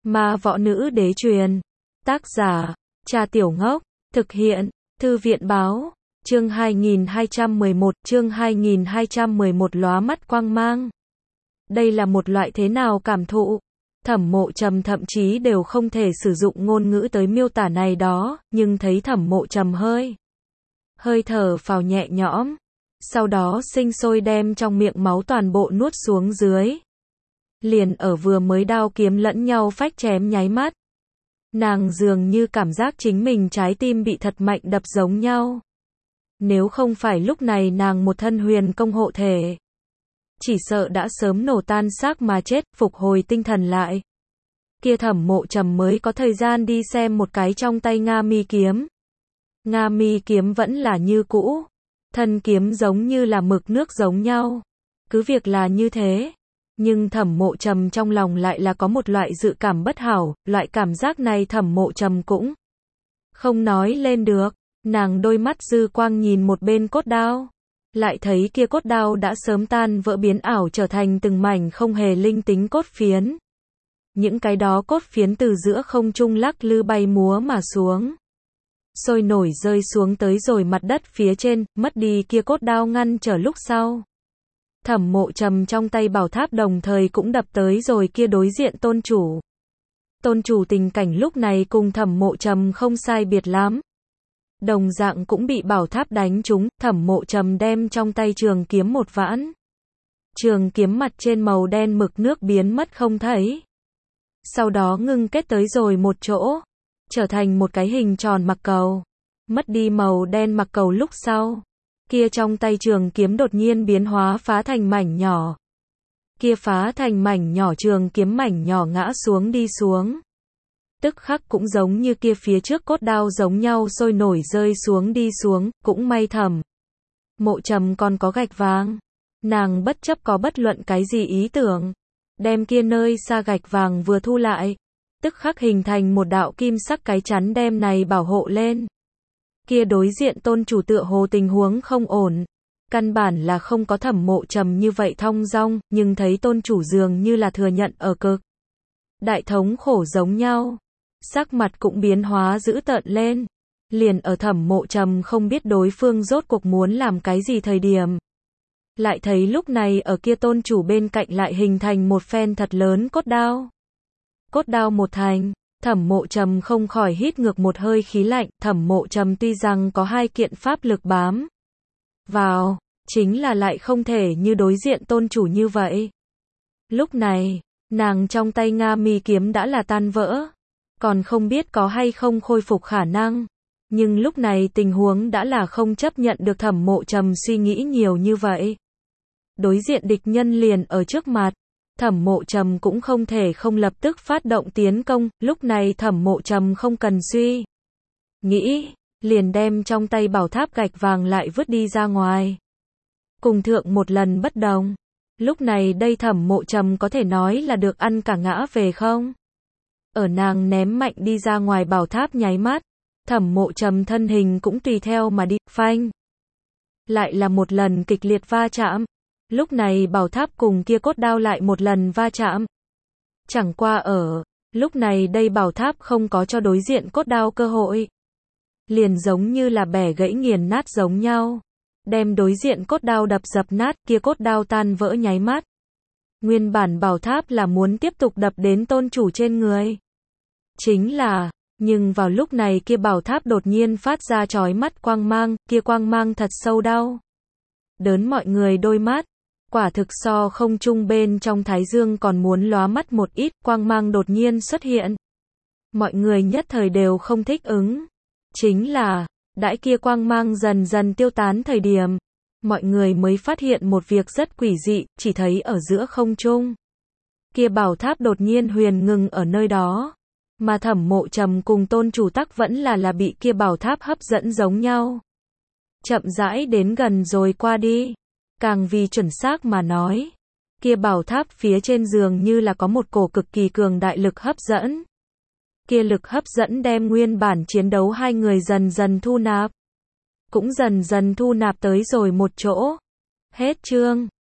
Ma võ nữ đế truyền. Tác giả, Trà Tiểu Ngốc. Thực hiện, Thư viện báo. Chương 2211 lóa mắt quang mang. Đây là một loại thế nào cảm thụ? Thẩm Mộ Trầm thậm chí đều không thể sử dụng ngôn ngữ tới miêu tả này đó, nhưng thấy Thẩm Mộ Trầm hơi thở phào nhẹ nhõm. Sau đó sinh sôi đem trong miệng máu toàn bộ nuốt xuống dưới. Liền ở vừa mới đao kiếm lẫn nhau phách chém nháy mắt. Nàng dường như cảm giác chính mình trái tim bị thật mạnh đập giống nhau. Nếu không phải lúc này nàng một thân huyền công hộ thể, chỉ sợ đã sớm nổ tan xác mà chết, phục hồi tinh thần lại. Kia Thẩm Mộ Trầm mới có thời gian đi xem một cái trong tay Nga Mi kiếm. Nga Mi kiếm vẫn là như cũ. Thân kiếm giống như là mực nước giống nhau. Cứ việc là như thế. Nhưng Thẩm Mộ Trầm trong lòng lại là có một loại dự cảm bất hảo, loại cảm giác này Thẩm Mộ Trầm cũng không nói lên được. Nàng đôi mắt dư quang nhìn một bên cốt đao. Lại thấy kia cốt đao đã sớm tan vỡ biến ảo trở thành từng mảnh không hề linh tính cốt phiến. Những cái đó cốt phiến từ giữa không trung lắc lư bay múa mà xuống. Sôi nổi rơi xuống tới rồi mặt đất phía trên, mất đi kia cốt đao ngăn trở lúc sau. Thẩm Mộ Trầm trong tay bảo tháp đồng thời cũng đập tới rồi kia đối diện tôn chủ. Tôn chủ tình cảnh lúc này cùng Thẩm Mộ Trầm không sai biệt lắm. Đồng dạng cũng bị bảo tháp đánh trúng, Thẩm Mộ Trầm đem trong tay trường kiếm một vãn. Trường kiếm mặt trên màu đen mực nước biến mất không thấy. Sau đó ngưng kết tới rồi một chỗ, trở thành một cái hình tròn mặc cầu. Mất đi màu đen mặc cầu lúc sau, kia trong tay trường kiếm đột nhiên biến hóa phá thành mảnh nhỏ. Kia phá thành mảnh nhỏ trường kiếm mảnh nhỏ ngã xuống đi xuống. Tức khắc cũng giống như kia phía trước cốt đao giống nhau sôi nổi rơi xuống đi xuống, cũng may Thẩm Mộ Trầm còn có gạch vàng. Nàng bất chấp có bất luận cái gì ý tưởng, đem kia nơi xa gạch vàng vừa thu lại, tức khắc hình thành một đạo kim sắc cái chắn đem này bảo hộ lên. Kia đối diện tôn chủ tựa hồ tình huống không ổn, căn bản là không có Thẩm Mộ Trầm như vậy thong dong, nhưng thấy tôn chủ dường như là thừa nhận ở cực đại thống khổ giống nhau. Sắc mặt cũng biến hóa dữ tợn lên. Liền ở Thẩm Mộ Trầm không biết đối phương rốt cuộc muốn làm cái gì thời điểm. Lại thấy lúc này ở kia tôn chủ bên cạnh lại hình thành một phen thật lớn cốt đao. Cốt đao một thành, Thẩm Mộ Trầm không khỏi hít ngược một hơi khí lạnh. Thẩm Mộ Trầm tuy rằng có hai kiện pháp lực bám vào, chính là lại không thể như đối diện tôn chủ như vậy. Lúc này, nàng trong tay Nga Mi kiếm đã là tan vỡ. Còn không biết có hay không khôi phục khả năng. Nhưng lúc này tình huống đã là không chấp nhận được Thẩm Mộ Trầm suy nghĩ nhiều như vậy. Đối diện địch nhân liền ở trước mặt. Thẩm Mộ Trầm cũng không thể không lập tức phát động tiến công. Lúc này Thẩm Mộ Trầm không cần suy nghĩ, liền đem trong tay bảo tháp gạch vàng lại vứt đi ra ngoài. Cùng thượng một lần bất đồng. Lúc này đây Thẩm Mộ Trầm có thể nói là được ăn cả ngã về không? Ở nàng ném mạnh đi ra ngoài bảo tháp nháy mắt, Thẩm Mộ Trầm thân hình cũng tùy theo mà đi, phanh. Lại là một lần kịch liệt va chạm. Lúc này bảo tháp cùng kia cốt đao lại một lần va chạm. Chẳng qua ở lúc này đây bảo tháp không có cho đối diện cốt đao cơ hội. Liền giống như là bẻ gãy nghiền nát giống nhau. Đem đối diện cốt đao đập dập nát, kia cốt đao tan vỡ nháy mắt. Nguyên bản bảo tháp là muốn tiếp tục đập đến tôn chủ trên người. Chính là, nhưng vào lúc này kia bảo tháp đột nhiên phát ra chói mắt quang mang, kia quang mang thật sâu đau đớn mọi người đôi mắt. Quả thực so không trung bên trong thái dương còn muốn lóa mắt một ít, quang mang đột nhiên xuất hiện. Mọi người nhất thời đều không thích ứng. Chính là, đãi kia quang mang dần dần tiêu tán thời điểm, mọi người mới phát hiện một việc rất quỷ dị, chỉ thấy ở giữa không trung. Kia bảo tháp đột nhiên huyền ngừng ở nơi đó. Mà Thẩm Mộ Trầm cùng tôn chủ tắc vẫn là bị kia bảo tháp hấp dẫn giống nhau. Chậm rãi đến gần rồi qua đi. Càng vì chuẩn xác mà nói, kia bảo tháp phía trên giường như là có một cổ cực kỳ cường đại lực hấp dẫn. Kia lực hấp dẫn đem nguyên bản chiến đấu hai người dần dần thu nạp. Cũng dần dần thu nạp tới rồi một chỗ. Hết chương.